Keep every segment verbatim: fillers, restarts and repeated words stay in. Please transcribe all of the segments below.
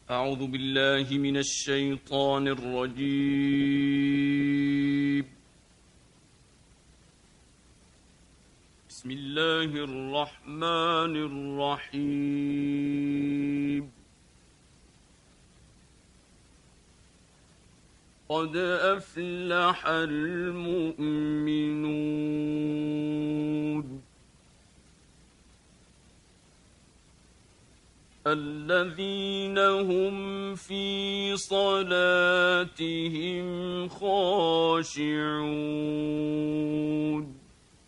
أعوذ بالله من الشيطان الرجيم. بسم الله الرحمن الرحيم. قد أفلح المؤمنون الذين هم في صلاتهم خاشعون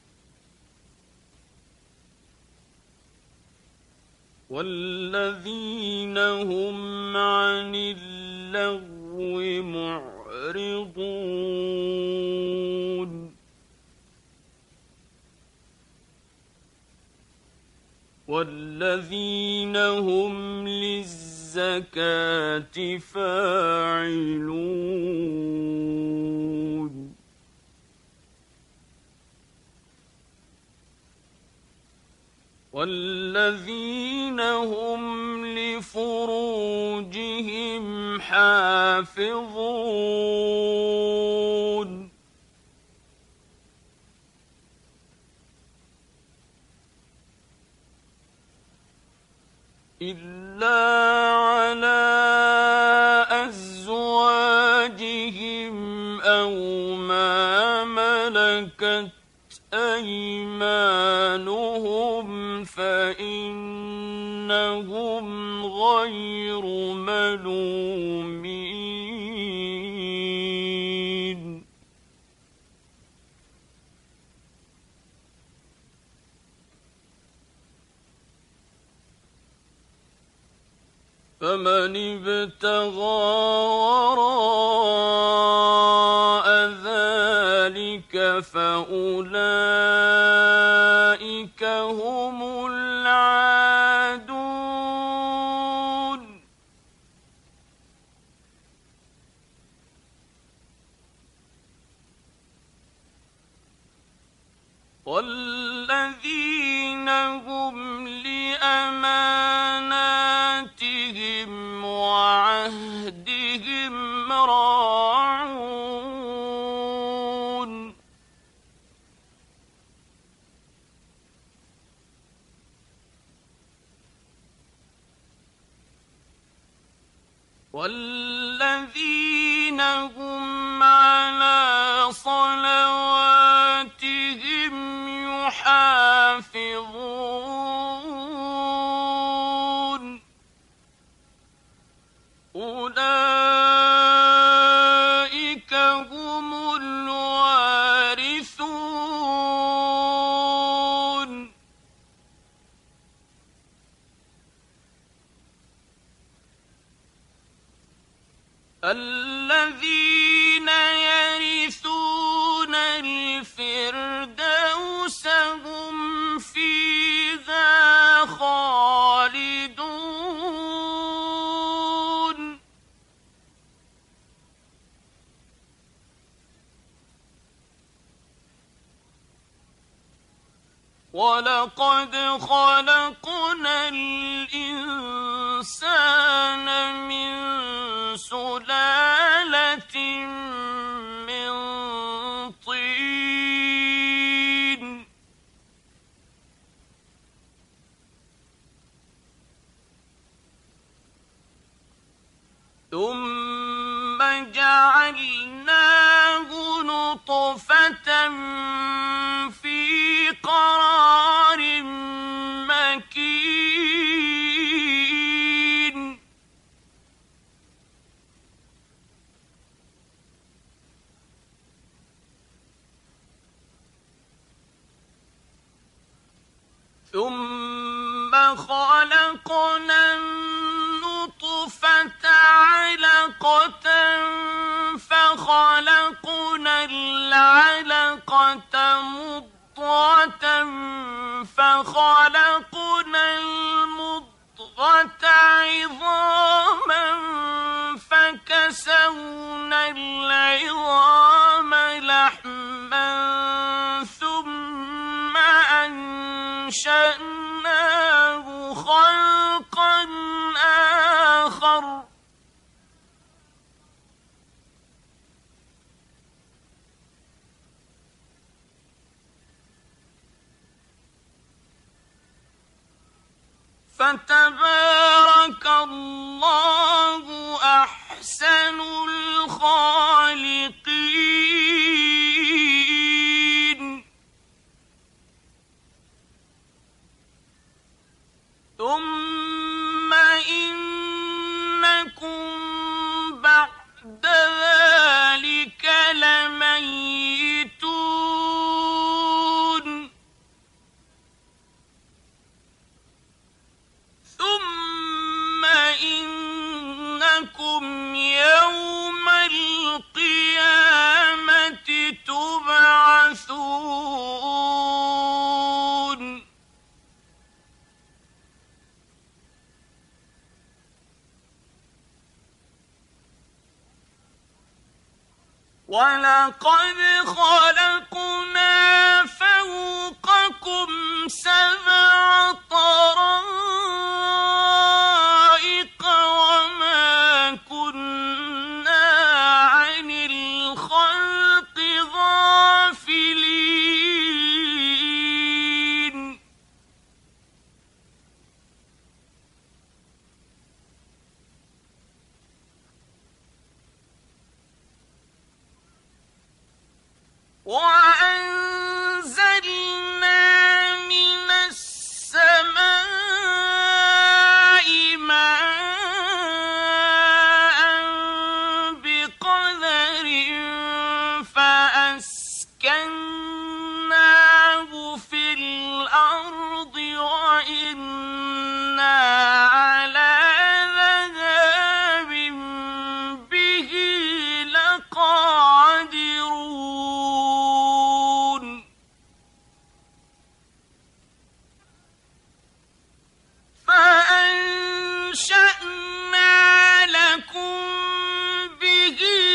والذين هم عن اللغو معرضون والذين هم للزكاة فاعلون والذين هم لفروجهم حافظون إلا على أزواجهم أو ما ملكت أيمانهم فإنهم غير ملومين فمن ابتغى وراء ذلك فأولئك هم العادون والذين هم لأماناتهم وعهدهم راعون والذين هم على صلواتهم يحافظون أولئك هم الوارثون الذين يرثون الفردوس هم فيها خالدون ولقد خلقنا الإنسان من سلالة من طين ثم جعلناه نطفة في قرار مكين ثم خلقنا النطفة علقة فخلقنا العلقة مضغة فخلقنا المضغة عظاما فكسونا العظام لحما ثم أنشأناه خلقا آخر فتبارك الله أحسن الخالقين. ثم إنكم بعد ذلك لميتون. ثم إنكم يوم القيامة تبعثون. ولقد خلقنا فوقكم سبع طرائق وما كنا عن الخلق غافلين. وأنزلنا من السماء ماء بقدر فأسكناه في الأرض وإنا على ذهاب به لقادرون. فأنشأنا لكم به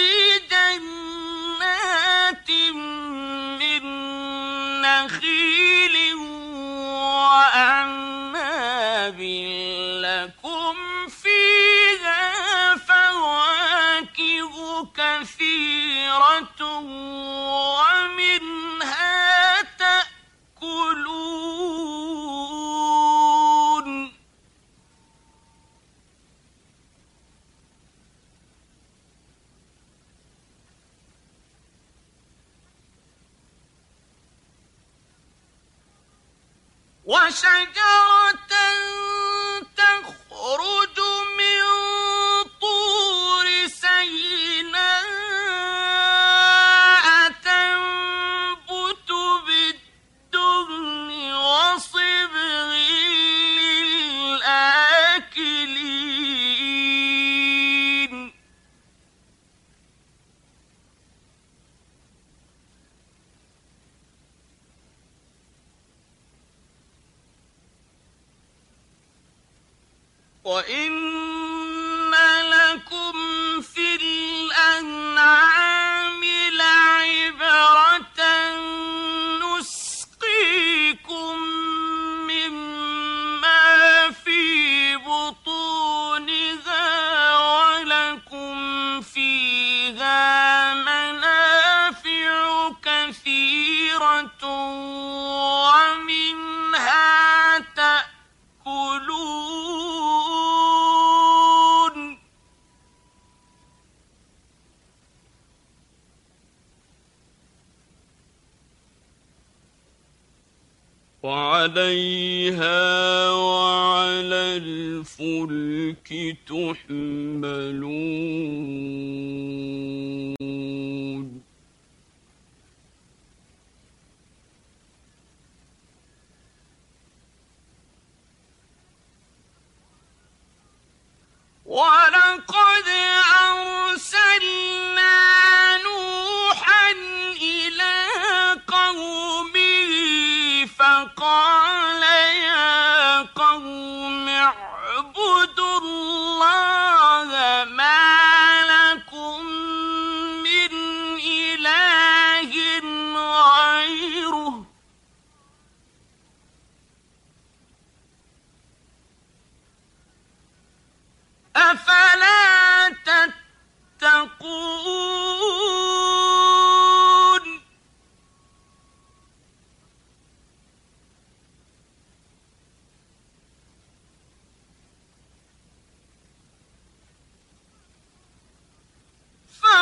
جنات من نخيل وأعناب لكم فيها فواكه كثيرة ومنها تأكلون. وشجرة تخرج من طور سيناء تنبت بالدهن وصبغ للآكلين. وَإِنَّ لَكُمْ فِي الْأَنْعَامِ لَعِبْرَةً نُسْقِيكُم مِّمَّا فِي بُطُونِهَا وَلَكُمْ فِيهَا مَنَافِعُ كَثِيرَةٌ وَمِنْهَا تَأْكُلُونَ. وعليها وعلى الفلك تحملون. ولقد أرسلنا نوحا إلى قومه فقال يا قوم اعبدوا الله ما لكم من إله غيره أفلا تتقون.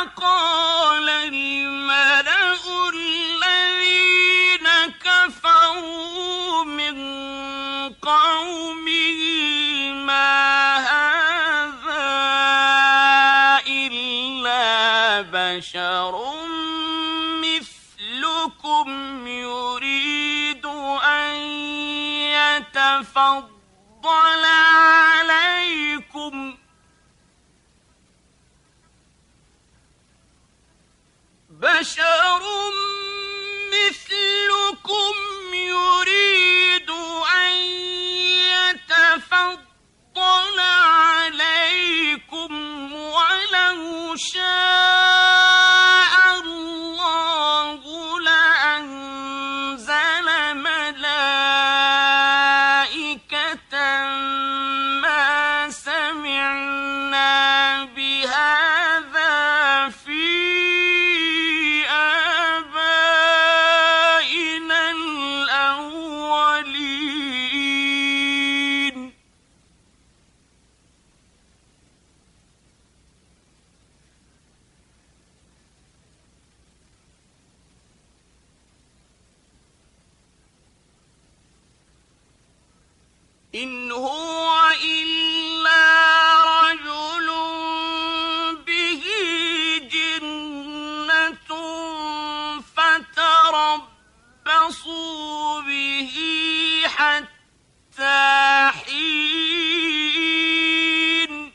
قال الملأ الذين كفروا من قومه ما هذا إلا بشر مثلكم يريد أن يتفضل عليكم بشر مثلكم يريد أن يتفضل عليكم ولو شاء الله لأنزل ملائكة ما سمعنا بهذا في آبائنا الأولين إن هو إلا رجل به جنة فتربصوا به حتى حين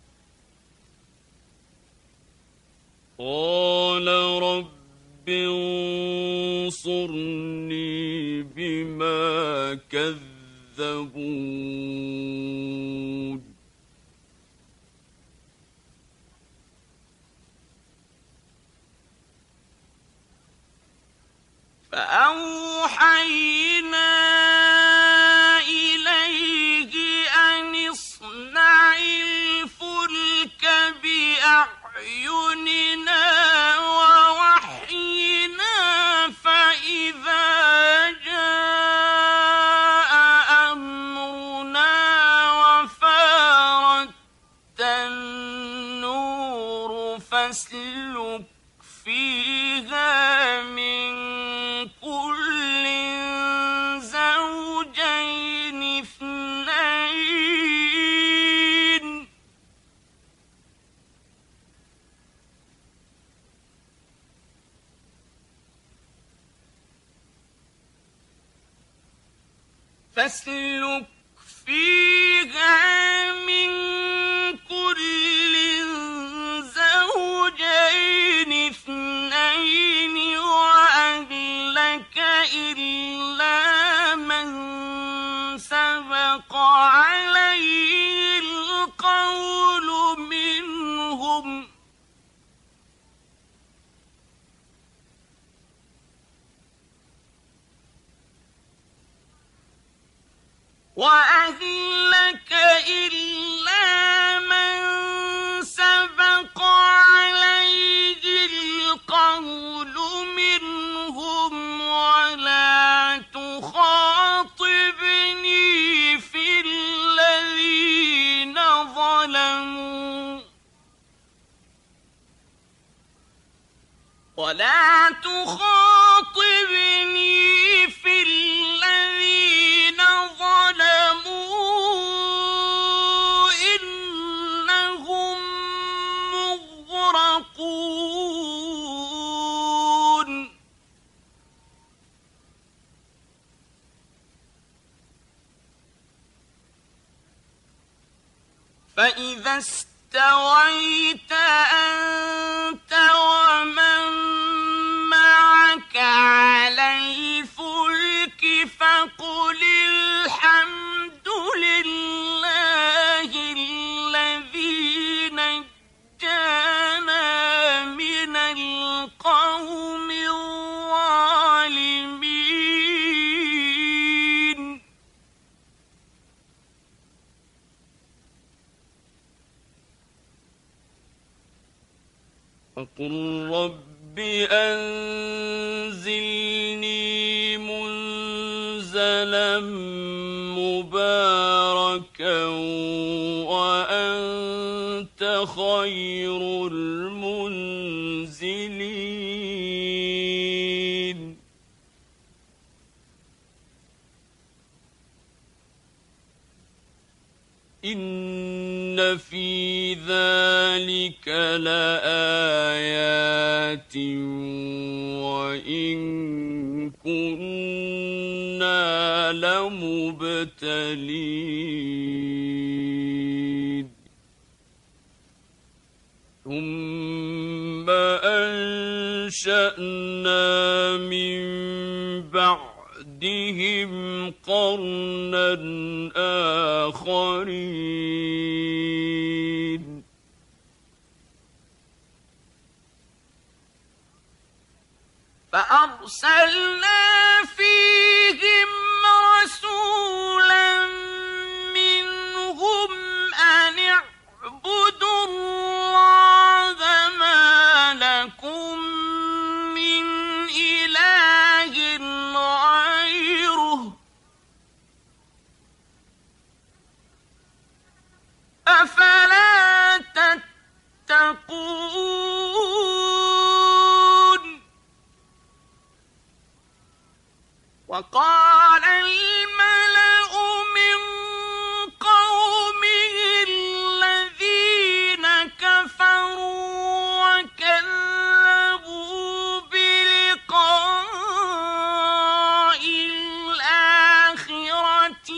قال رب انصرني بما كذبون فأوحينا إليه أن اصنع الفلك بأعيننا ووحينا فإذا جاء أمرنا وفارت النور فاسلك فيها من كل زوجين اثنين فاسلك فيها من كل زوجين اثنين وأهلك إلا من سبق عليه القول منهم وأهلك إلا من سبق عليه القول منهم ولا تخاطبني في الذين ظلموا ولا تخاطبني في الذين ظلموا إنهم مغرقون فإذا استويت أنت ومن معك على الفلك فقل الحمد لله الذي نجانا من القوم الظالمين وقل رب أنزلني منزلا مباركا وأنت خير المنزلين إن في ذلك لآيات وإن كنا لمبتلين ثم أنشأنا من بعدهم قرنا آخرين فأرسلنا فيهم رسولا منهم أن اعبدوا الله ما لكم من إله غيره أفلا تتقون وقال الملأ من قومه الذين كفروا وكذبوا بلقاء الآخرة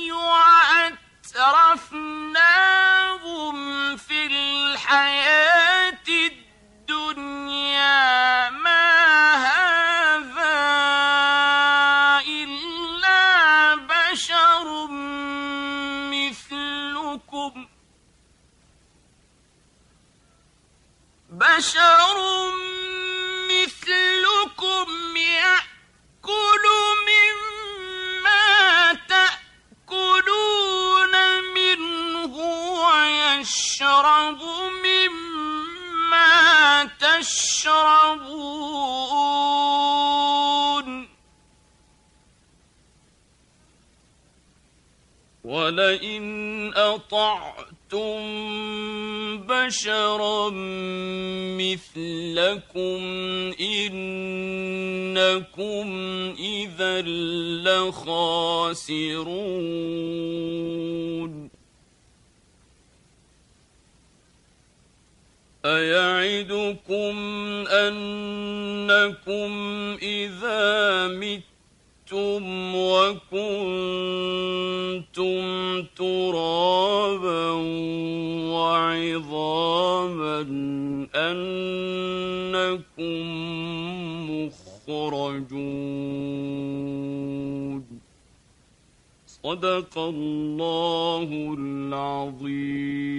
وأترفناهم في الحياة الدنيا ما هذا إلا بشر مثلكم بشر مثلكم يأكل مما تأكلون منه ويشرب مما تشربون ولئن أطعتم بشرا مثلكم إنكم إذا لخاسرون أيعدكم أنكم إذا متم وكنتم ترابا وعظاما أنكم مخرجون صدق الله العظيم.